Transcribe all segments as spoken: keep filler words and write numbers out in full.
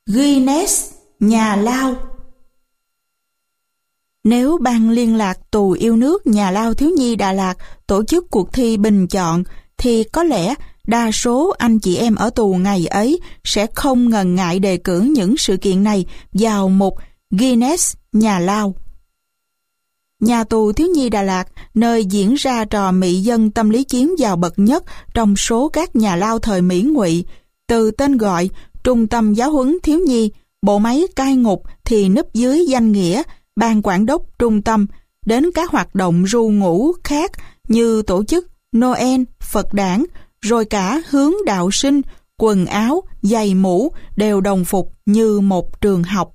Guinness, nhà lao. Nếu Ban Liên lạc Tù Yêu Nước Nhà lao Thiếu nhi Đà Lạt tổ chức cuộc thi bình chọn, thì có lẽ đa số anh chị em ở tù ngày ấy sẽ không ngần ngại đề cử những sự kiện này vào mục Guinness Nhà lao. Nhà tù Thiếu nhi Đà Lạt, nơi diễn ra trò mị dân tâm lý chiến giàu bậc nhất trong số các nhà lao thời Mỹ Ngụy, từ tên gọi Trung tâm Giáo huấn Thiếu nhi, bộ máy cai ngục thì núp dưới danh nghĩa Ban Quản đốc Trung tâm, đến các hoạt động ru ngủ khác như tổ chức Noel, Phật đản, rồi cả hướng đạo sinh, quần áo, giày mũ đều đồng phục như một trường học.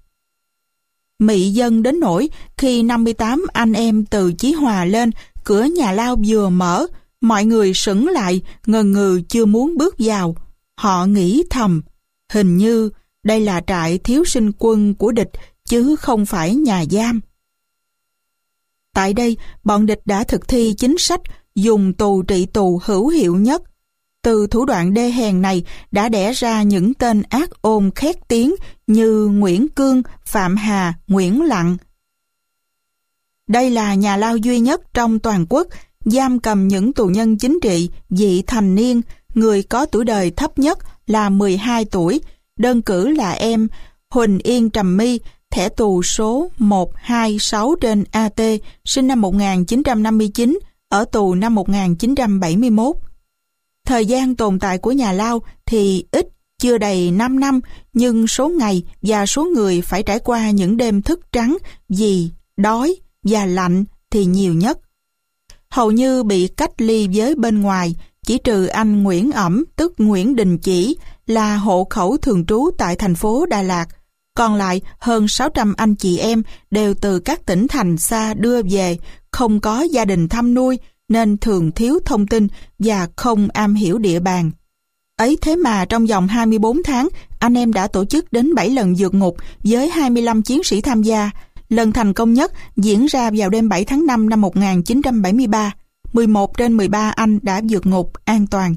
Mị dân đến nỗi khi năm mươi tám anh em từ Chí Hòa lên, cửa nhà lao vừa mở, mọi người sững lại, ngần ngừ chưa muốn bước vào. Họ nghĩ thầm, hình như đây là trại thiếu sinh quân của địch, chứ không phải nhà giam. Tại đây, bọn địch đã thực thi chính sách dùng tù trị tù hữu hiệu nhất. Từ thủ đoạn đê hèn này đã đẻ ra những tên ác ôn khét tiếng như Nguyễn Cương, Phạm Hà, Nguyễn Lặng. Đây là nhà lao duy nhất trong toàn quốc giam cầm những tù nhân chính trị vị thành niên, người có tuổi đời thấp nhất là mười hai tuổi, đơn cử là em Huỳnh Yên Trầm My, thẻ tù số một hai sáu trên A T, sinh năm một nghìn chín trăm năm mươi chín, ở tù năm một nghìn chín trăm bảy mươi mốt. Thời gian tồn tại của nhà lao thì ít, chưa đầy năm năm, nhưng số ngày và số người phải trải qua những đêm thức trắng vì đói và lạnh thì nhiều nhất. Hầu như bị cách ly với bên ngoài, chỉ trừ anh Nguyễn Ẩm, tức Nguyễn Đình Chỉ, là hộ khẩu thường trú tại thành phố Đà Lạt. Còn lại hơn sáu trăm anh chị em đều từ các tỉnh thành xa đưa về, không có gia đình thăm nuôi nên thường thiếu thông tin và không am hiểu địa bàn. Ấy thế mà trong vòng hai mươi bốn tháng, anh em đã tổ chức đến bảy lần vượt ngục với hai mươi lăm chiến sĩ tham gia. Lần thành công nhất diễn ra vào đêm bảy tháng năm năm một nghìn chín trăm bảy mươi ba. mười một trên mười ba anh đã vượt ngục an toàn.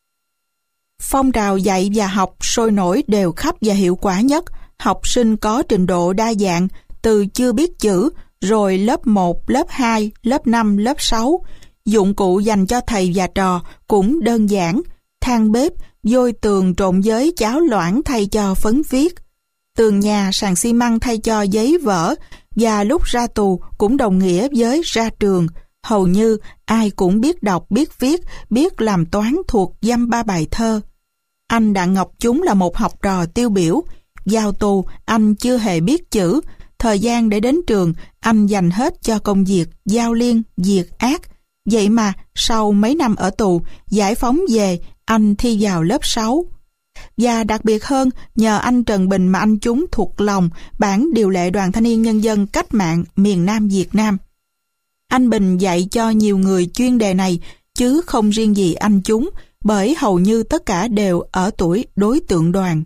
Phong trào dạy và học sôi nổi đều khắp và hiệu quả nhất. Học sinh có trình độ đa dạng, từ chưa biết chữ, rồi lớp một, lớp hai, lớp năm, lớp sáu. Dụng cụ dành cho thầy và trò cũng đơn giản, than bếp, vôi tường trộn với cháo loãng thay cho phấn viết, tường nhà sàn xi măng thay cho giấy vỡ, và lúc ra tù cũng đồng nghĩa với ra trường. Hầu như ai cũng biết đọc, biết viết, biết làm toán thuộc dăm ba bài thơ. Anh Đặng Ngọc Chúng là một học trò tiêu biểu. Vào tù, anh chưa hề biết chữ. Thời gian để đến trường, anh dành hết cho công việc giao liên, diệt ác. Vậy mà, sau mấy năm ở tù, giải phóng về, anh thi vào lớp sáu. Và đặc biệt hơn, nhờ anh Trần Bình mà anh Chúng thuộc lòng bản điều lệ Đoàn Thanh niên Nhân dân Cách mạng miền Nam Việt Nam. Anh Bình dạy cho nhiều người chuyên đề này, chứ không riêng gì anh Chúng, bởi hầu như tất cả đều ở tuổi đối tượng đoàn.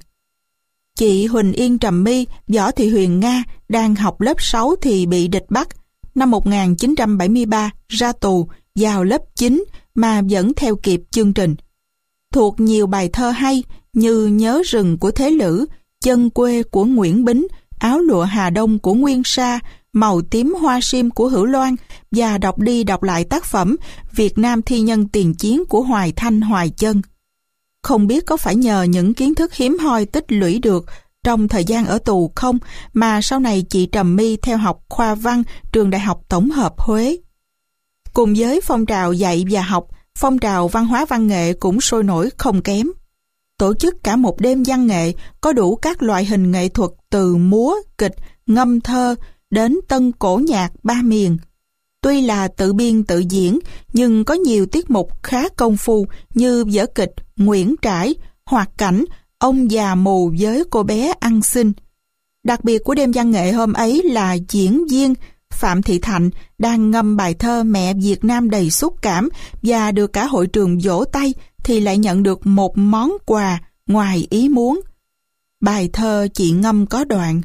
Chị Huỳnh Yên Trầm My, Võ Thị Huyền Nga, đang học lớp sáu thì bị địch bắt. Năm một nghìn chín trăm bảy mươi ba ra tù, vào lớp chín mà vẫn theo kịp chương trình. Thuộc nhiều bài thơ hay như Nhớ rừng của Thế Lữ, Chân quê của Nguyễn Bính, Áo lụa Hà Đông của Nguyên Sa, Màu tím hoa sim của Hữu Loan, và đọc đi đọc lại tác phẩm Việt Nam thi nhân tiền chiến của Hoài Thanh Hoài Chân. Không biết có phải nhờ những kiến thức hiếm hoi tích lũy được trong thời gian ở tù không mà sau này chị Trầm My theo học khoa văn trường Đại học Tổng hợp Huế. Cùng với phong trào dạy và học, phong trào văn hóa văn nghệ cũng sôi nổi không kém. Tổ chức cả một đêm văn nghệ có đủ các loại hình nghệ thuật từ múa, kịch, ngâm thơ đến tân cổ nhạc ba miền. Tuy là tự biên tự diễn, nhưng có nhiều tiết mục khá công phu như vở kịch Nguyễn Trãi, Hoạt cảnh Ông già mù với cô bé ăn xin. Đặc biệt của đêm văn nghệ hôm ấy là diễn viên Phạm Thị Thạnh đang ngâm bài thơ Mẹ Việt Nam đầy xúc cảm, và được cả hội trường vỗ tay thì lại nhận được một món quà ngoài ý muốn. Bài thơ chị ngâm có đoạn: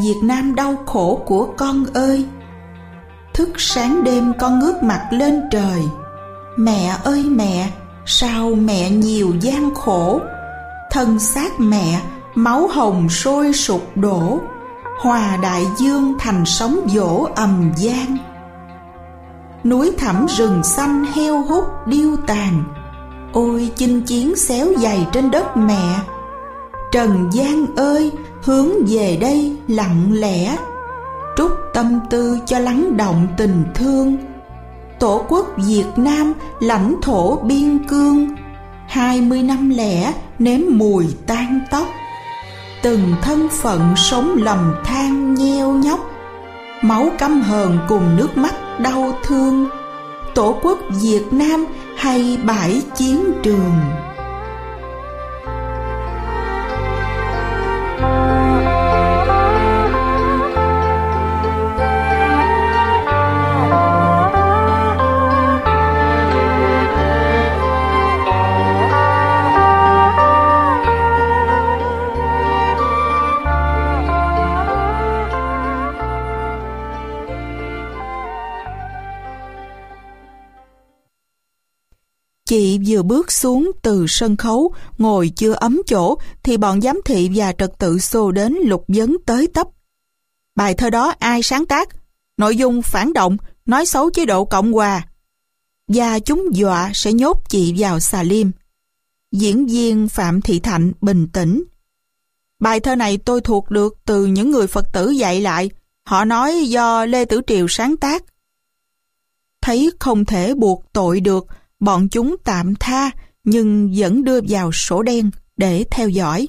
Việt Nam đau khổ của con ơi. Thức sáng đêm con ngước mặt lên trời. Mẹ ơi mẹ, sao mẹ nhiều gian khổ. Thân xác mẹ máu hồng sôi sụp đổ, hòa đại dương thành sóng vỗ ầm vang. Núi thẳm rừng xanh heo hút điêu tàn, ôi chinh chiến xéo dày trên đất mẹ. Trần gian ơi, hướng về đây lặng lẽ, trút tâm tư cho lắng động tình thương. Tổ quốc Việt Nam lãnh thổ biên cương, hai mươi năm lẻ nếm mùi tan tóc. Từng thân phận sống lầm than nheo nhóc, máu căm hờn cùng nước mắt đau thương. Tổ quốc Việt Nam hay bãi chiến trường. Chị vừa bước xuống từ sân khấu, ngồi chưa ấm chỗ, thì bọn giám thị và trật tự xô đến lục vấn tới tấp. Bài thơ đó ai sáng tác? Nội dung phản động, nói xấu chế độ Cộng Hòa. Và chúng dọa sẽ nhốt chị vào xà lim. Diễn viên Phạm Thị Thạnh bình tĩnh. Bài thơ này tôi thuộc được từ những người Phật tử dạy lại. Họ nói do Lê Tử Triều sáng tác. Thấy không thể buộc tội được, bọn chúng tạm tha nhưng vẫn đưa vào sổ đen để theo dõi.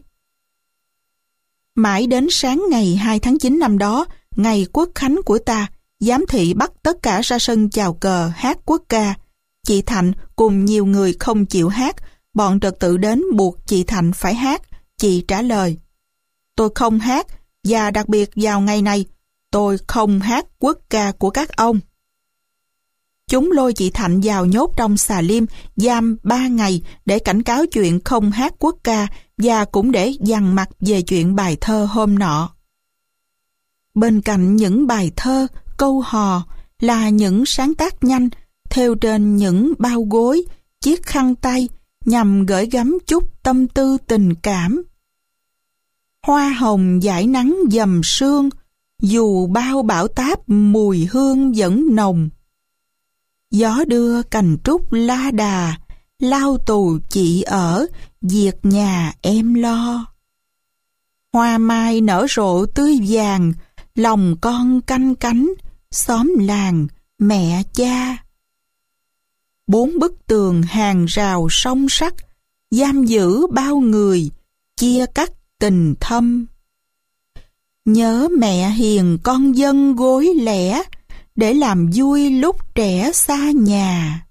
Mãi đến sáng ngày hai tháng chín năm đó, ngày quốc khánh của ta, giám thị bắt tất cả ra sân chào cờ hát quốc ca. Chị Thạnh cùng nhiều người không chịu hát, bọn trật tự đến buộc chị Thạnh phải hát. Chị trả lời: tôi không hát, và đặc biệt vào ngày này, tôi không hát quốc ca của các ông. Chúng lôi chị Thạnh vào nhốt trong xà lim, giam ba ngày để cảnh cáo chuyện không hát quốc ca và cũng để dằn mặt về chuyện bài thơ hôm nọ. Bên cạnh những bài thơ, câu hò là những sáng tác nhanh, thêu trên những bao gối, chiếc khăn tay nhằm gửi gắm chút tâm tư tình cảm. Hoa hồng dải nắng dầm sương, dù bao bão táp mùi hương vẫn nồng. Gió đưa cành trúc la đà, lao tù chị ở, việc nhà em lo. Hoa mai nở rộ tươi vàng, lòng con canh cánh, xóm làng, mẹ cha. Bốn bức tường hàng rào song sắt, giam giữ bao người, chia cắt tình thâm. Nhớ mẹ hiền con dân gối lẻ, để làm vui lúc trẻ xa nhà.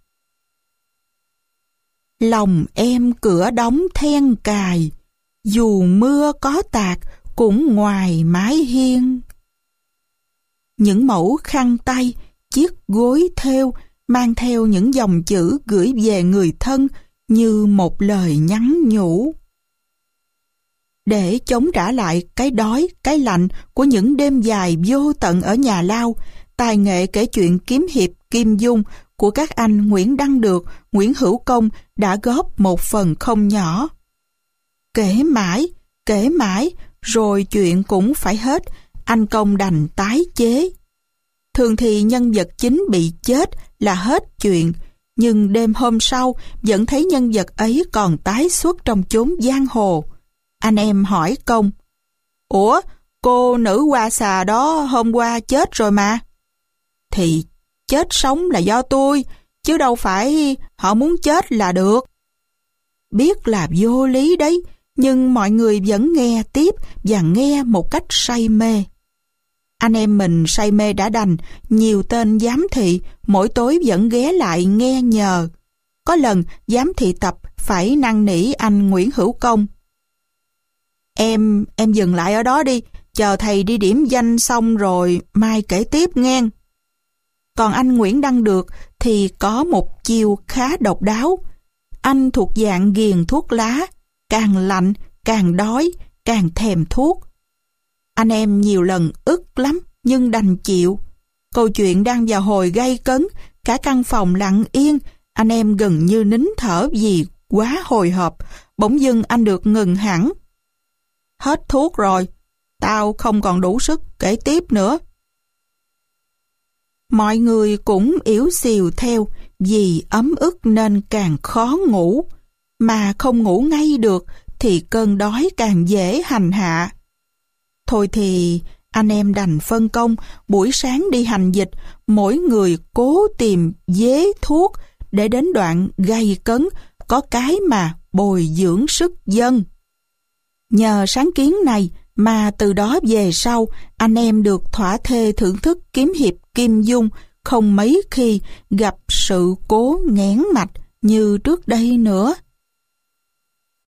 Lòng em cửa đóng then cài, dù mưa có tạt cũng ngoài mái hiên. Những mẫu khăn tay, chiếc gối thêu mang theo những dòng chữ gửi về người thân như một lời nhắn nhủ. Để chống trả lại cái đói, cái lạnh của những đêm dài vô tận ở nhà lao, tài nghệ kể chuyện kiếm hiệp Kim Dung của các anh Nguyễn Đăng Được, Nguyễn Hữu Công đã góp một phần không nhỏ. Kể mãi, kể mãi, rồi chuyện cũng phải hết, anh Công đành tái chế. Thường thì nhân vật chính bị chết là hết chuyện, nhưng đêm hôm sau vẫn thấy nhân vật ấy còn tái xuất trong chốn giang hồ. Anh em hỏi Công: ủa, cô nữ hoa xà đó hôm qua chết rồi mà. Thì chết sống là do tôi, chứ đâu phải họ muốn chết là được. Biết là vô lý đấy, nhưng mọi người vẫn nghe tiếp và nghe một cách say mê. Anh em mình say mê đã đành, nhiều tên giám thị mỗi tối vẫn ghé lại nghe nhờ. Có lần giám thị Tập phải năn nỉ anh Nguyễn Hữu Công: Em, em dừng lại ở đó đi, chờ thầy đi điểm danh xong rồi mai kể tiếp nghe. Còn anh Nguyễn Đăng Được thì có một chiêu khá độc đáo. Anh thuộc dạng ghiền thuốc lá, càng lạnh, càng đói, càng thèm thuốc. Anh em nhiều lần ức lắm, nhưng đành chịu. Câu chuyện đang vào hồi gay cấn, cả căn phòng lặng yên, anh em gần như nín thở vì quá hồi hộp. Bỗng dưng anh được ngừng hẳn. Hết thuốc rồi, tao không còn đủ sức kể tiếp nữa. Mọi người cũng yếu xìu theo, vì ấm ức nên càng khó ngủ. Mà không ngủ ngay được thì cơn đói càng dễ hành hạ. Thôi thì anh em đành phân công buổi sáng đi hành dịch, mỗi người cố tìm dế thuốc để đến đoạn gay cấn có cái mà bồi dưỡng sức dân. Nhờ sáng kiến này mà từ đó về sau anh em được thỏa thê thưởng thức kiếm hiệp Kim Dung, không mấy khi gặp sự cố nghẽn mạch như trước đây nữa.